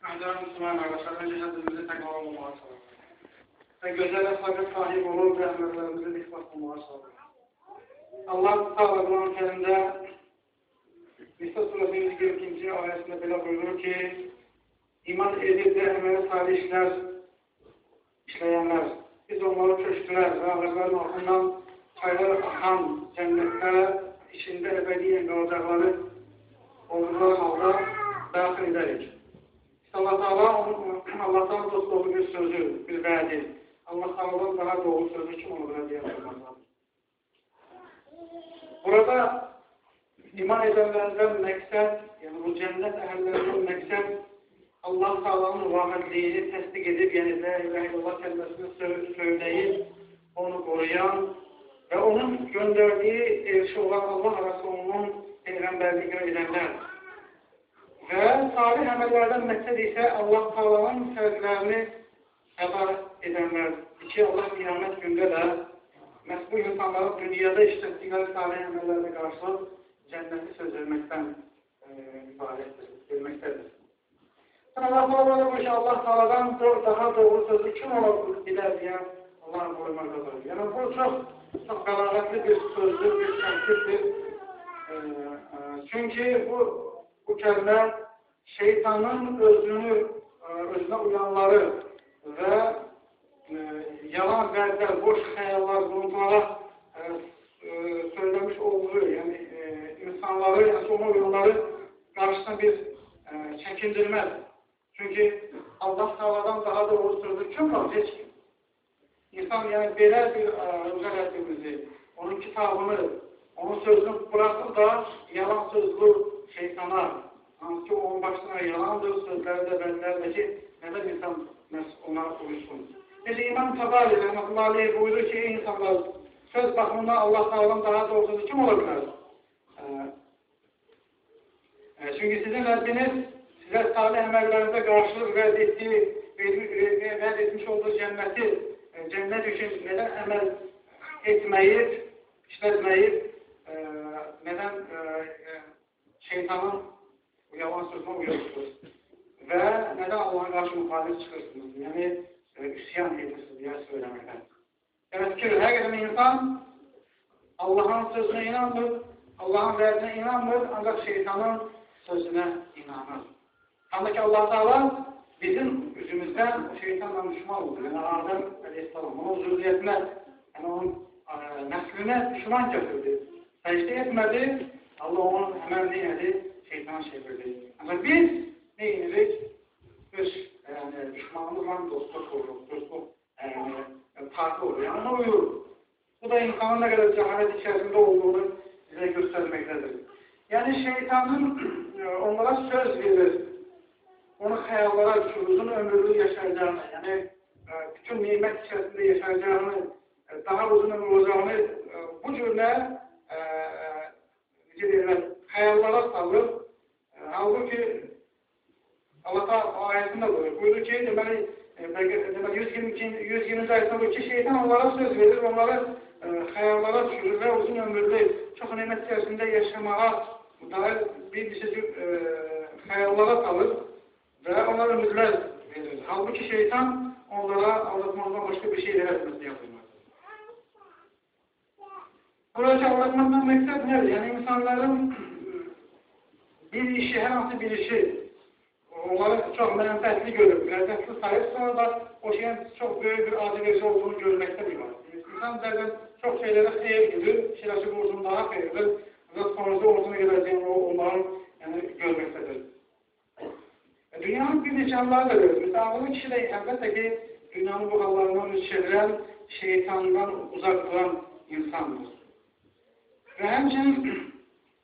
Ancaq Müslüman qardaşlar, öncə hədimizi təqva olmağa çalışır. Və gözəl əxlaqa sahib olub, rəhmətlərimizi dikbat olmağa çalışır. Allah Teala Quran-ı Kərimdə Nisa surəsinin 22-ci ayəsində belə buyurur ki, iman edib də əmələ salih işlər işləyənlər, biz onları köşkülər və ağacların altından çaylar axan cənnətdə içində əbədiyyən qalacaqları olduqları halda daxil edərik. Allah Teala Allah'tan dost doğru bir sözü, bir vədi. Allah Teala'dan daha doğru sözü kim onu belə deyəməkdir? Burada iman edənlərdən məqsəd, yəni bu cənnət əhəllərindən məqsəd Allah Teala'nın vahidliyini təsdiq edib, yəni la ilahe illallah kəlməsini söyləyib, onu qoruyan və onun göndərdiyi elçi olan Allah Rasulunun peyğəmbərliyi edənlər. Və salih əməllərdən məqsəd isə Allah Teala'nın fərzlərini əda edənlər. İki Allah qiyamət gündə də məhz bu insanların dünyada işlətdikləri salih əməllərlə qarşı cənnəti söz verməkdən ibarətdir, verməkdədir. Allah Teala bu ki, Allah Teala'dan daha doğru sözü kim ola bilər deyə Allah'ın qoymaktadır. Yəni bu çox qəlağətli bir sözdür, bir tənkiddir. Çünki bu kəlmə şeytanın özünə uyanları və yalan vədlər, boş xəyallar, quruntulara söyləmiş olduğu, yəni insanları, yəni ona uyanları qarşısına bir çəkindirməz. Çünki Allah Teala'dan daha doğru sözü kim var? Heç kim. İnsan yəni belə bir özel etdiyimizi, onun kitabını, onun sözünü bırakır da yalan sözlü şeytana, hansı ki onun başına yalandır, sözləri də bənlərdir ki, nədən insan ona uyuşsun. Necə İmam Tabari Rəhmətullahi aleyh buyurur ki, insanlar söz baxımından Allah Teala'dan daha doğrusu kim ola bilər? Çünki sizin Rəbbiniz sizə salih əməllərinizə qarşılıq vəd etmiş olduğu cənnət üçün nədən əməl etməyib, işlətməyib, nədən şeytanın yalan sözünə uyuyorsunuz və nədən Allah'a qarşı müxalif çıxırsınız, yəni üsyan edirsiniz deyə söyləməkdən. Yəni fikir, həqiqətən insan Allah'ın sözünə inanmır, Allah'ın vədinə inanmır, ancaq şeytanın sözünə inanır. Sanki ki Allah Teala bizim üzümüzdən şeytanla düşman oldu. Yəni Adəm Aleyhisselam, onun zürriyyətinə, yəni onun nəslinə düşman gətirdi. Səcdə etmədi, Allah onun əməlini yedi, şeytan çevirdi. Ama biz ne edirik? Öz düşmanımızla dostluk kuruyoruz, dostluk farklı oluyor. Yani ona uyuyoruz. Bu da insanın ne kadar cehalet içerisinde olduğunu bize göstermektedir. Yani şeytanın onlara söz verir. Onu hayallara düşürür, uzun ömürlü yaşayacağını, yani bütün nimet içerisinde yaşayacağını, daha uzun ömür olacağını bu cümle hayallara salır. Halbuki Allah ayetinde buyurur ki, deməli 120. ayetinde buyurur ki, şeytan onlara söz verir, onları hayallara düşürür ve uzun ömürlü, çok nimet içerisinde yaşamaya dair bir cür hayallara salır ve onlara ömürler verir. Halbuki şeytan onlara aldatmaktan başka bir şeyler etmesini yapılmaz. Burada aldatmaktan maksat nedir? Yani insanların bir işi, her hansı bir işi onları çok menfaatli görüp, lezzetli sayıp sonra da o şeyin çok büyük bir adilesi olduğunu görmekte bir var. İnsan zaten çok şeylere hayır gidiyor, şirası borcun daha hayırdır ve sonucu borcuna geleceğini onların görmektedir. Dünyanın bir nişanları da görür. Mesela onun kişi de elbette ki dünyanın bu hallarından çeviren, şeytandan uzak duran insandır. Ve hemçinin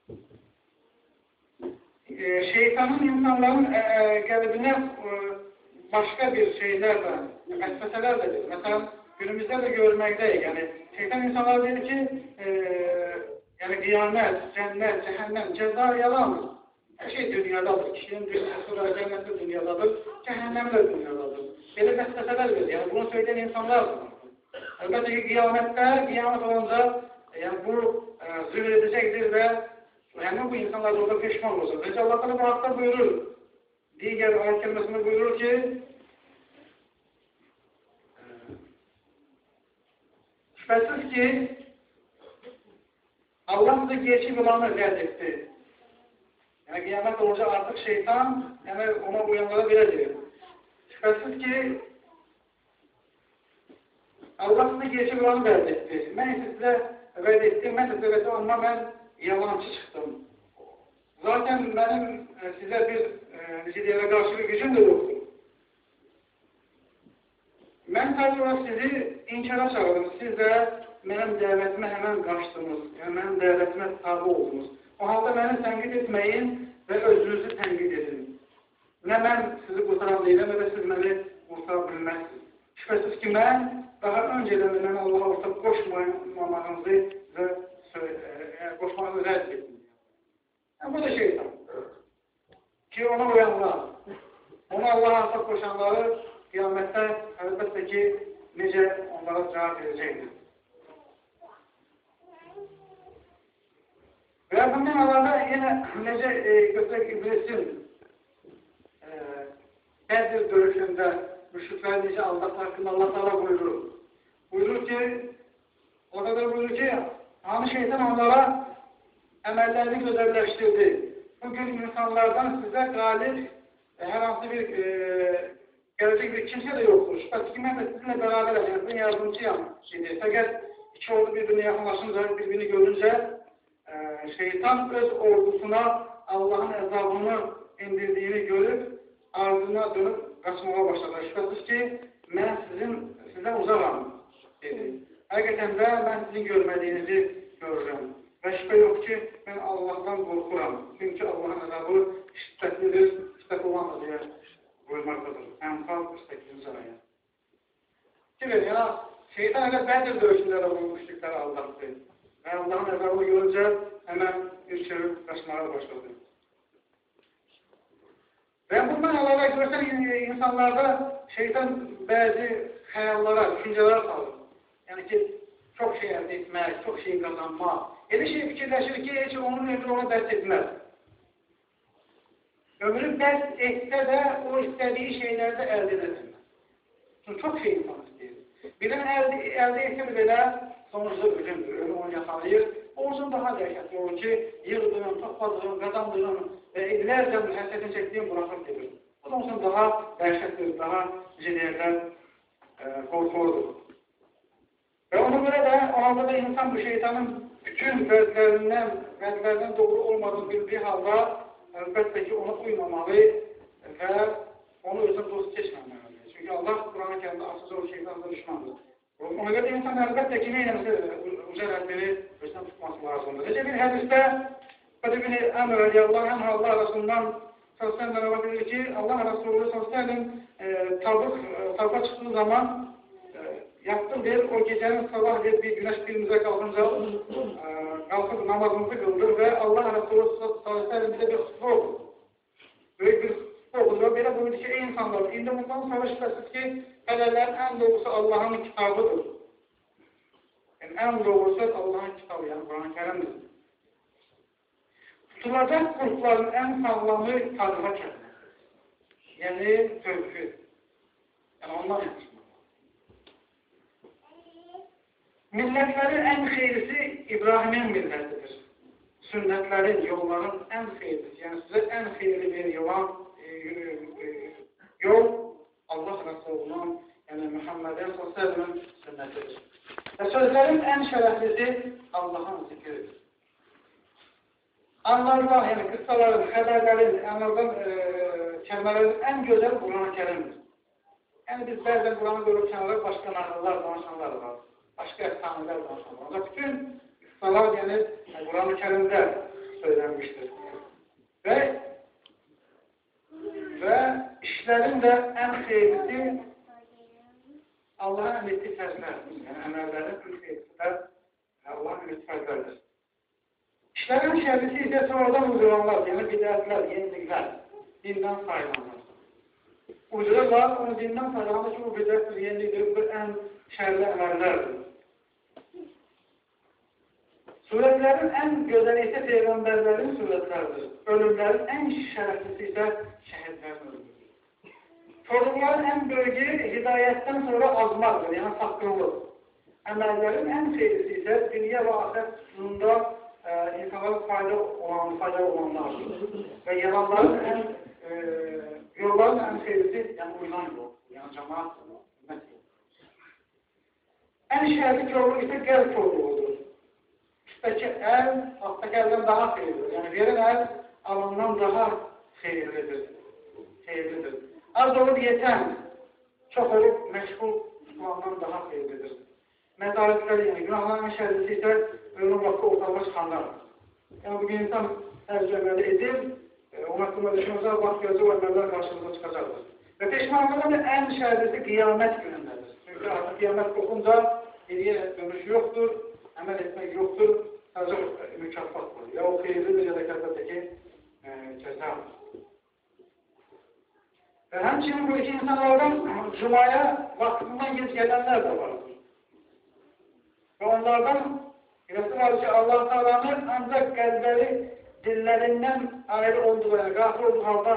şeytanın insanların qəlbinə başka bir şeyler de, məsələlər de verir. Mesela günümüzde de görməkdəyik. Yani şeytan insanlar deyir ki, yani qiyamət, cənnət, cəhənnəm, cəza yalandır. Her şey dünyadadır. Kişinin dünyası, cenneti dünyadadır, cehennem de dünyadadır. Böyle meseleler verir. Yani bunu söyleyen insanlar var. Elbette ki kıyamet olunca yani bu zühür edecektir ve yani bu insanlar orada pişman olacak. Ve Allah Teala bu hakta buyurur. Digər ayət kəlməsində buyurur ki, şübhəsiz ki, Allah size geçi olanı rədd etdi. Yəni, qiyamət olunca artıq şeytan ona uyanlara belə deyir. Şübhəsiz ki, Allah size geçi olanı rədd etdi. Mən sizə rədd etdim, mən sizə rədd etdim, amma mən yalancı çıxdım. Zaten mənim sizə bir necə qarşı bir gücüm də yoxdur. Mən sadəcə olaraq sizi inkara çağırdım. Siz də mənim dəvətimə həmən qaçdınız, mənim dəvətimə tabi oldunuz. O halda məni tənqid etməyin və özünüzü tənqid edin. Nə mən sizi qurtaran deyiləm, və siz məni qurtara bilməzsiniz. Şübhəsiz ki, mən daha öncədən də mən Allaha ortaq qoşmamağınızı və qoşmağınızı rədd etdim. Bu da şeytan. Ki ona uyanlar, ona Allaha ortaq qoşanları qiyamətdə əlbəttə ki, necə onlara cavab verəcəkdir. Və bundan əlavə yenə necə götürək İblisin Bədir döyüşündə müşrikləri necə aldatlar haqqında Allah Teala buyurur. Buyurur ki, orada da buyurur ki, hanı şeytan onlara əməllərini gözəlləşdirdi. Bugün insanlardan sizə qalib hər hansı bir gələcək bir kimsə də yoxdur. Şübhəsiz ki, mən də sizinlə bərabər edəcəm, yardımcıyam. Fəqət iki ordu bir-birini yaxınlaşınca, bir-birini görüncə şeytan öz ordusuna Allahın əzabını indirdiyini görüb, ardına dönüb qaçmağa başladı. Şübhəsiz ki, mən sizdən uzaqam, dedi. Həqiqətən də mən sizin görmədiyinizi görürəm. Və şübhə yox ki, mən Allahdan qorxuram. Çünki Allahın əzabı şiddətlidir, şiddət olandır deyə buyurmaqdadır. Ənfal 48-ci ayə. Ki, şeytan elə Bədir döyüşündə də bu müşrikləri aldatdı. Və Allahın əzabını görüncə həmən bir çörük qaçmağa başladı. Və bundan əlavə görsən insanlarda şeytan bəzi xəyallara, düşüncələr salır. Yəni ki, çox şey əldə etmək, çox şey qazanmaq. Elə şey fikirləşir ki, heç onun ömrü ona dərs etməz. Ömrü dərs etsə də o istədiyi şeylərdə əldə edilməz. Çünki çox şey insan istəyir. Birinin əldə etsə belə sonuçda ölümdür, ölüm onu yaxalayır. Olsun daha dəhşətli olur ki, yığdığın, topladığın, qazandığın və illərcə həsrətini çəkdiyin buraxıb gedir. Bu da olsun daha dəhşətlidir, daha deyirlər, qorxuludur. Və ona görə də o halda da insan bu şeytanın bütün vəzlərindən doğru olmadığını bildiyi halda əlbəttə ki, ona uymamalı və onu özünə dost keçməməlidir. Çünki Allah Quran-ı Kərimdə asıca o şeytanla düşmandır. Ona görə insan əlbəttə ki, neyləmsə uca Rəbbini özünə tutması lazımdır. Necə bir hədisdə Qədi bin Əmr radiyallahu anh Allah Rasulundan sözdən bərabə bilir ki, Allah Rasulü sözlərin tabqa çıxdığı zaman yaptım deyir, o gecenin sabah deyir, bir güneş birimize kalkınca kalkıp namazımızı kıldır ve Allah Resulü sallallahu aleyhi bize bir hutbe okur. Böyle bir hutbe okur ve böyle buyurdu ki, ey insanlar, indi bundan sonra şüphesiz ki, helalerin en doğrusu Allah'ın kitabıdır. Yani en doğrusu Allah'ın kitabı, yani Kur'an-ı Kerim'dir. Tutulacak grupların en sağlamı tadına kendine. Yani tövfü. Yani onlar yapmış. Millətlərin ən xeyrisi İbrahimin millətidir. Sünnətlərin, yolların ən xeyrisi. Yəni sizə ən xeyirli bir yol Allah Rəsulunun, yəni Muhammedin s.ə.v-in sünnətidir. Və sözlərin ən şərəflisi Allahın zikridir. Anlarda, yəni qıssaların, xəbərlərin, anlardan kəlmələrin ən gözəl Quran-ı Kərimdir. Yəni biz bəzən Quranı görüb kənarlar, başqa nağıllar, danışanlar var. Başqa əfsanələr danışanlar. Ancaq bütün qıssalar yəni Quran-ı Kərimdə söylənmişdir. Və işlərin də ən xeyrisi Allahın əmr etdiyi fərzlərdir. Yəni əməllərin ən xeyrisi də Allahın əmr etdiyi fərzlərdir. İşlərin şərrisi isə sonradan uyduranlar, yəni bidətlər, yeniliklər, dindən sayılanlar. Uydururlar, onu dindən sayılanlar ki, bu bidətdir, yenilikdir, bu ən şərli əməllərdir. Surətlərin ən gözəli isə Peyğəmbərlərin surətləridir. Ölümlərin ən şərəflisi isə şəhidlərin ölümüdür. Korluqların ən böyüyü hidayətdən sonra azmaqdır, yəni saqqınlıq. Əməllərin ən xeyrisi isə dünya və axirət sununda insanlara fayda olanlardır. Və yolların ən xeyrisi, yəni uyulan yol, yəni cəmaat ümmət yolu. Ən şərli korluq isə qəlb korluğudur. Üstəki əl, altdakı əldən daha xeyirlidir. Yəni, verin əl alandan daha xeyirlidir. Az olub yetən, çox olub məşğul tutulandan daha xeyirlidir. Mədarətləri, yəni günahların şərlisi isə ölüm vaxtı ortalığa çıxanlardır. Yəni, bugün insan hər cəməli edir, onun haqqında düşünürsə, vaxt gözü və əməllər qarşımıza çıxacaqdır. Və peşmanlığın ən şərlisi qiyamət günündədir. Çünki artıq qiyamət qoxunca geriyə dönüş yoxdur, əməl etmək yoxdur, sadəcə mükafat var. Ya o xeyirlidir, ya da kərbətdəki cəzadır. Və həmçinin bu iki insanlardan cumaya vaxtından gec gələnlər də vardır. Və onlardan birisi var ki, Allah-u Teala'nın ancaq qəlbləri dillərindən ayrı olduğu, yəni qafil olduğu halda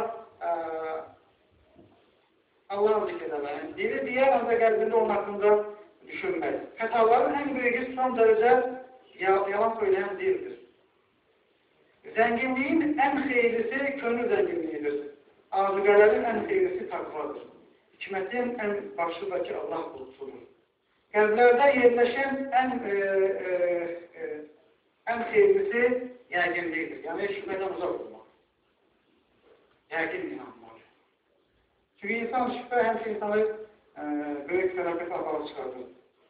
Allah'ın zikredərlər. Yəni, dili deyər, ancaq qəlbində onun haqqında düşünmək. Xətaların ən böyüyü son dərəcə yalan söyləyən dildir. Zənginliyin ən xeyrisi könül zənginliyidir. Azuqələrin ən xeyrisi taqvadır. Hikmətin ən başındakı Allah qorxusudur. Qəlblərdə yerləşən ən xeyrisi yəqinlikdir. Yəni, şübhədən uzaq olmaq. Yəqin inanmaq. Çünki insan şübhə həmişə insanı böyük fəlakət aparıb çıxardır.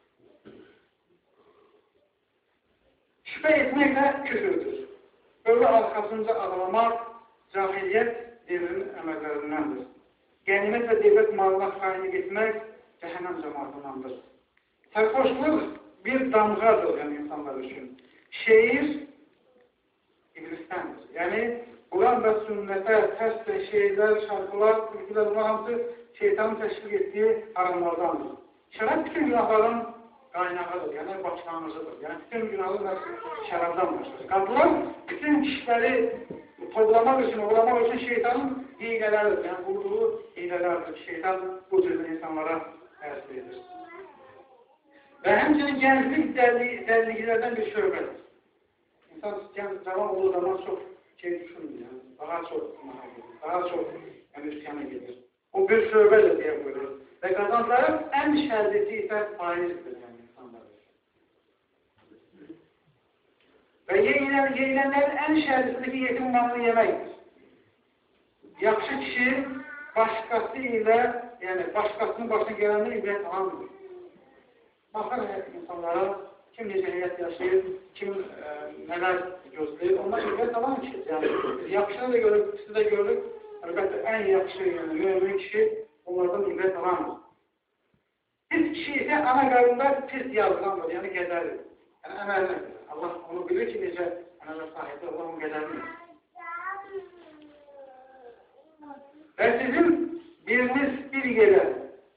Şübhə etmək də küfürdür. Ölü arxasınca ağlamaq cahiliyyət devrinin əməllərindəndir. Qənimət və devlət malına xainlik etmək cəhənnəm cəmaatındandır. Sərxoşluq bir damğadır, yəni insanlar üçün. Şeir iblisdəndir. Yəni, Quran və sünnətə tərs şeirlər, şarkılar, türkülər, bunlar hamısı şeytanın təşkil etdiyi haramlardandır. Şərab bütün günahların qaynağıdır, yəni başlanğıcıdır. Yəni, bütün günahlar şərabdan başlar. Qadınlar bütün kişiləri toplamaq üçün, uğramaq üçün şeytanın hiyləridir. Yəni, vurduğu hiylələrdir. Şeytan bu cürdə insanlara təsir edir. Və həmçinin gənclik dəlliklərdən bir şöbədir. İnsan cavan olduğu zaman çox düşünmür. Daha çox üsyana gedir. O bir şöbədir deyə buyurur. Və qazançların ən şərdisi isə faizdir. Və yeyilənlərin ən şərdisindəki yetim malını yeməkdir. Yaxşı kişi başqası ilə, yəni başqasının başına gələnlə ibrət alandır. Baxar insanlara, kim necə həyat yaşayır, kim nələr gözləyir, onlar ibrət alan kişidir. Yəni, yaxşını da görürük, pisi də görürük. Əlbəttə, ən yaxşı, yəni mümin kişi onlardan ibrət alandır. Pis kişi isə ana qarında pis yazılandır, yəni qədərdir. Yəni, əməllər. Allah onu bilir ki, necə əmələ sahibdir, Allah onu qədərdir. Və sizin biriniz bir yerə,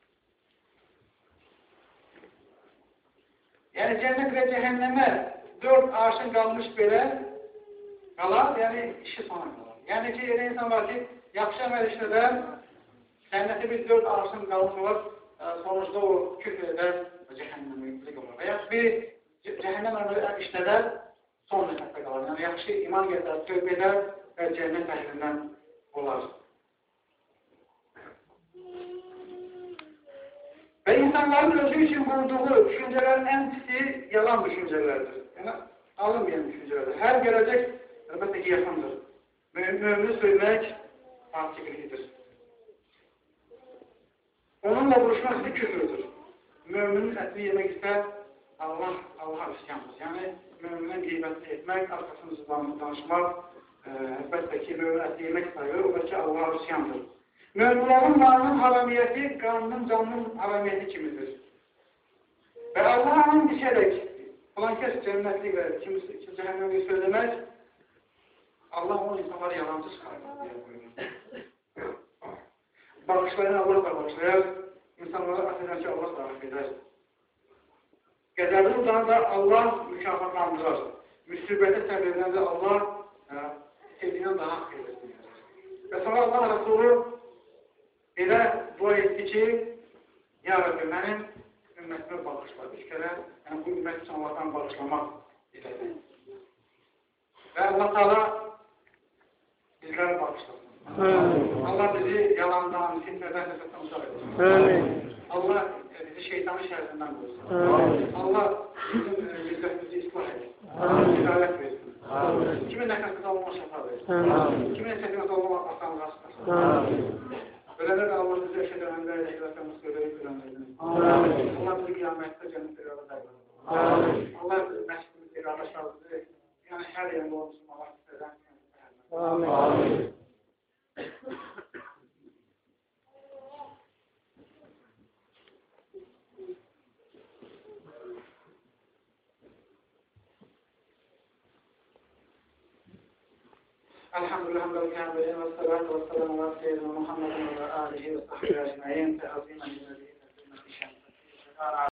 yəni cənnət və cəhənnəmə 4 arşın qalmış belə qalar, yəni işi sona qalar. Yəni ki, elə insan var ki, yaxşı əməl işlədən cənnəti bir 4 arşın qalmış olar, sonuçda o küfr edər və cəhənnəmə yüklük olar. Və yaxşı bir cəhənnəm əmələ işlədər, son nefətdə qalar. Yəni, yaxşı iman gətirər, tövbə edər və cənnət əhlindən olar. Və insanların özü üçün qurduğu düşüncələrin ən pisi yalan düşüncələrdir. Yəni, alınmayan düşüncələrdir. Hər gələcək, əlbəttə ki, yaxındır. Mömini söymək fasiklidir. Onunla vuruşmaq isə küfürdür. Möminin ətini yemək istər, Allah'a üsyandır. Yəni, müminin qeybətini etmək, arxasını danışmaq, əlbəttə ki, mümin ətini yemək sayılır, o da ki, Allah'a üsyandır. Möminlərin malının haramiyyəti, qanının, canının haramiyyəti kimidir. Və Allah'ın dişərək, falan kəs cənnətli və kimisi cəhənnəmli söyləmək, Allah onun insanları yalancı çıxardır, deyə buyurur. Bağışlayan Allah da bağışlayar, insanları affedən ki, Allah da affedər. Qədərli udan da Allah mükafatlandırar. müsibətə səbr edəndə Allah sevdiyindən daha xeyr etsin. Və sonra Allah Resulü elə dua etdi ki, Ya Rabbi, mənim ümmətimi bağışla. 3 kərə yəni, bu ümmət üçün Allahdan bağışlamaq istədim. Və Allah Teala bizləri bağışlasın. Allah bizi yalandan, fitnədən, nəsətdən uzaq etsin. Allah bizi şeytanın şərrindən qoysun. Allah bizim yüzlərimizi islah etsin. Hidayət versin. Kimin nəfəsində olmaq şəfa versin. Kimin səkinədə olmaq asanlığa çıxasın. Ölələr Allah bizi eşədəməndə ilə hilətlərini söyləyib bilənlərdir. Allah bizi qiyamətdə cənnət irada dəyir. Allah məşqimiz irada şahıdır. Yəni hər yerində olmuşsun Allah istədən. Amin. Elhamdülillah, hamdülillah, ve salatu ve selamu ala seyyidina Muhammedin ve alihi ve sahbihi ecmaîn. Teazîmen lillahi ve hürmeti şemsi.